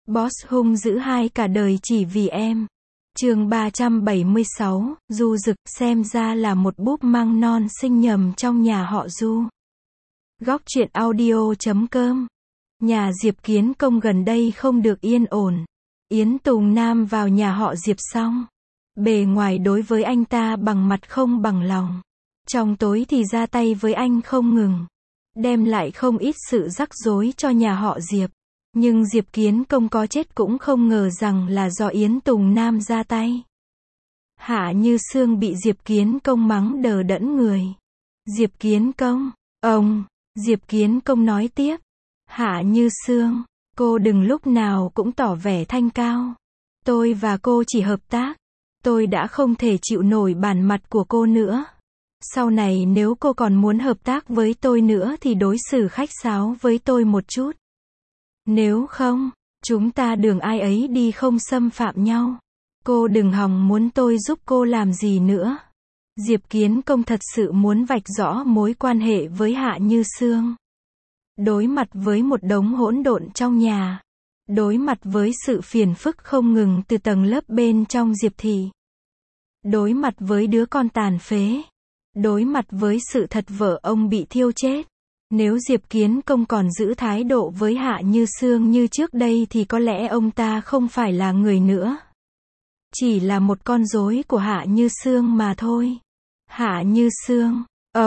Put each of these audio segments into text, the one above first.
Boss hung dữ hai cả đời chỉ vì em. Chương 376, Du Dực, xem ra là một búp măng non sinh nhầm trong nhà họ Du. Góc truyện audio.com. Nhà Diệp Kiến Công gần đây không được yên ổn. Yến Tùng Nam vào nhà họ Diệp xong, bề ngoài đối với anh ta bằng mặt không bằng lòng, trong tối thì ra tay với anh không ngừng, đem lại không ít sự rắc rối cho nhà họ Diệp. Nhưng Diệp Kiến Công có chết cũng không ngờ rằng là do Yến Tùng Nam ra tay. Hạ Như Sương bị Diệp Kiến Công mắng đờ đẫn người. Diệp Kiến Công, Diệp Kiến Công nói tiếp. Hạ Như Sương, cô đừng lúc nào cũng tỏ vẻ thanh cao. Tôi và cô chỉ hợp tác. Tôi đã không thể chịu nổi bản mặt của cô nữa. Sau này nếu cô còn muốn hợp tác với tôi nữa thì đối xử khách sáo với tôi một chút. Nếu không, chúng ta đường ai ấy đi không xâm phạm nhau. Cô đừng hòng muốn tôi giúp cô làm gì nữa. Diệp Kiến Công thật sự muốn vạch rõ mối quan hệ với Hạ Như Sương. Đối mặt với một đống hỗn độn trong nhà. Đối mặt với sự phiền phức không ngừng từ tầng lớp bên trong Diệp thị. Đối mặt với đứa con tàn phế. Đối mặt với sự thật vợ ông bị thiêu chết. Nếu Diệp Kiến Công còn giữ thái độ với Hạ Như Sương như trước đây thì có lẽ ông ta không phải là người nữa. Chỉ là một con rối của Hạ Như Sương mà thôi. Hạ Như Sương,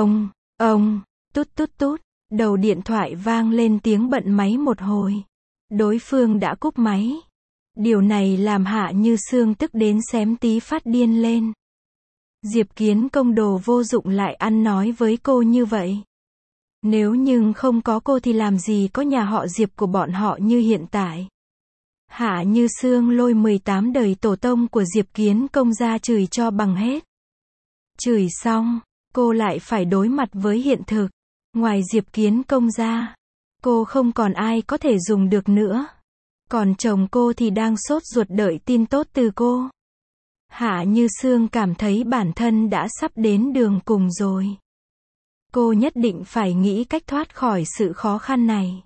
tút tút tút, đầu điện thoại vang lên tiếng bận máy một hồi. Đối phương đã cúp máy. Điều này làm Hạ Như Sương tức đến xém tí phát điên lên. Diệp Kiến Công đồ vô dụng lại ăn nói với cô như vậy. Nếu nhưng không có cô thì làm gì có nhà họ Diệp của bọn họ như hiện tại. Hạ Như Sương lôi 18 đời tổ tông của Diệp Kiến Công ra chửi cho bằng hết. Chửi xong, cô lại phải đối mặt với hiện thực. Ngoài Diệp Kiến Công ra, cô không còn ai có thể dùng được nữa. Còn chồng cô thì đang sốt ruột đợi tin tốt từ cô. Hạ Như Sương cảm thấy bản thân đã sắp đến đường cùng rồi. Cô nhất định phải nghĩ cách thoát khỏi sự khó khăn này.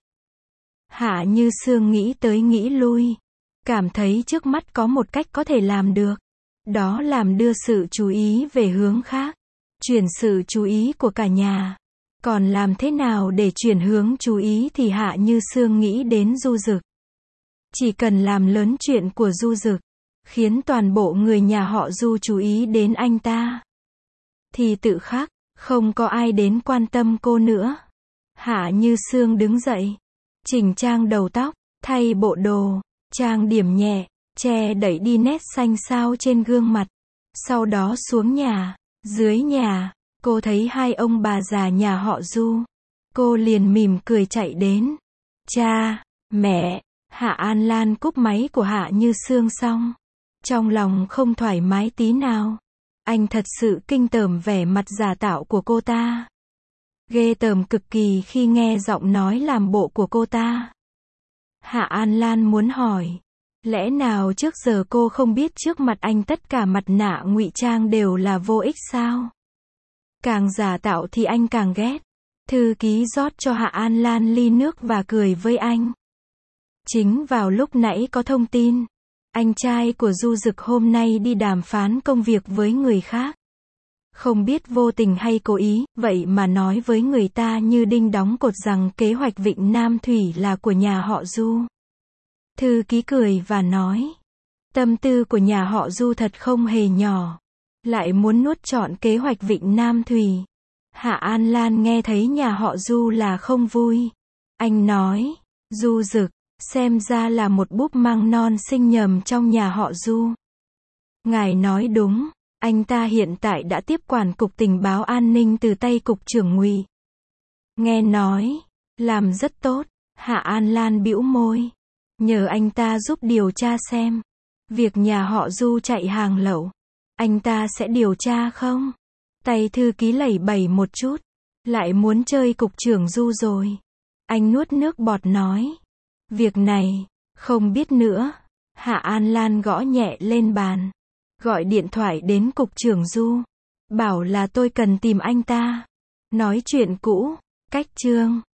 Hạ Như Sương nghĩ tới nghĩ lui. Cảm thấy trước mắt có một cách có thể làm được. Đó làm đưa sự chú ý về hướng khác. Chuyển sự chú ý của cả nhà. Còn làm thế nào để chuyển hướng chú ý thì Hạ Như Sương nghĩ đến Du Dực. Chỉ cần làm lớn chuyện của Du Dực, khiến toàn bộ người nhà họ Du chú ý đến anh ta, thì tự khắc không có ai đến quan tâm cô nữa. Hạ Như Sương đứng dậy, chỉnh trang đầu tóc, thay bộ đồ, trang điểm nhẹ, che đẩy đi nét xanh xao trên gương mặt. Sau đó xuống nhà. Dưới nhà, cô thấy hai ông bà già nhà họ Du. Cô liền mỉm cười chạy đến. Cha, mẹ. Hạ An Lan cúp máy của Hạ Như Sương xong, trong lòng không thoải mái tí nào. Anh thật sự kinh tởm vẻ mặt giả tạo của cô ta. Ghê tởm cực kỳ khi nghe giọng nói làm bộ của cô ta. Hạ An Lan muốn hỏi, lẽ nào trước giờ cô không biết trước mặt anh tất cả mặt nạ ngụy trang đều là vô ích sao? Càng giả tạo thì anh càng ghét. Thư ký rót cho Hạ An Lan ly nước và cười với anh. Chính vào lúc nãy có thông tin, anh trai của Du Dực hôm nay đi đàm phán công việc với người khác. Không biết vô tình hay cố ý, vậy mà nói với người ta như đinh đóng cột rằng kế hoạch Vịnh Nam Thủy là của nhà họ Du. Thư ký cười và nói, tâm tư của nhà họ Du thật không hề nhỏ, lại muốn nuốt trọn kế hoạch Vịnh Nam Thủy. Hạ An Lan nghe thấy nhà họ Du là không vui. Anh nói, Du Dực, xem ra là một búp măng non sinh nhầm trong nhà họ Du. Ngài nói đúng, anh ta hiện tại đã tiếp quản cục tình báo an ninh từ tay cục trưởng Ngụy. Nghe nói, làm rất tốt. Hạ An Lan bĩu môi. Nhờ anh ta giúp điều tra xem. Việc nhà họ Du chạy hàng lậu, anh ta sẽ điều tra không? Tay thư ký lẩy bẩy một chút. Lại muốn chơi cục trưởng Du rồi. Anh nuốt nước bọt nói. Việc này, không biết nữa. Hạ An Lan gõ nhẹ lên bàn. Gọi điện thoại đến cục trưởng Du. Bảo là tôi cần tìm anh ta. Nói chuyện cũ. Cách chương.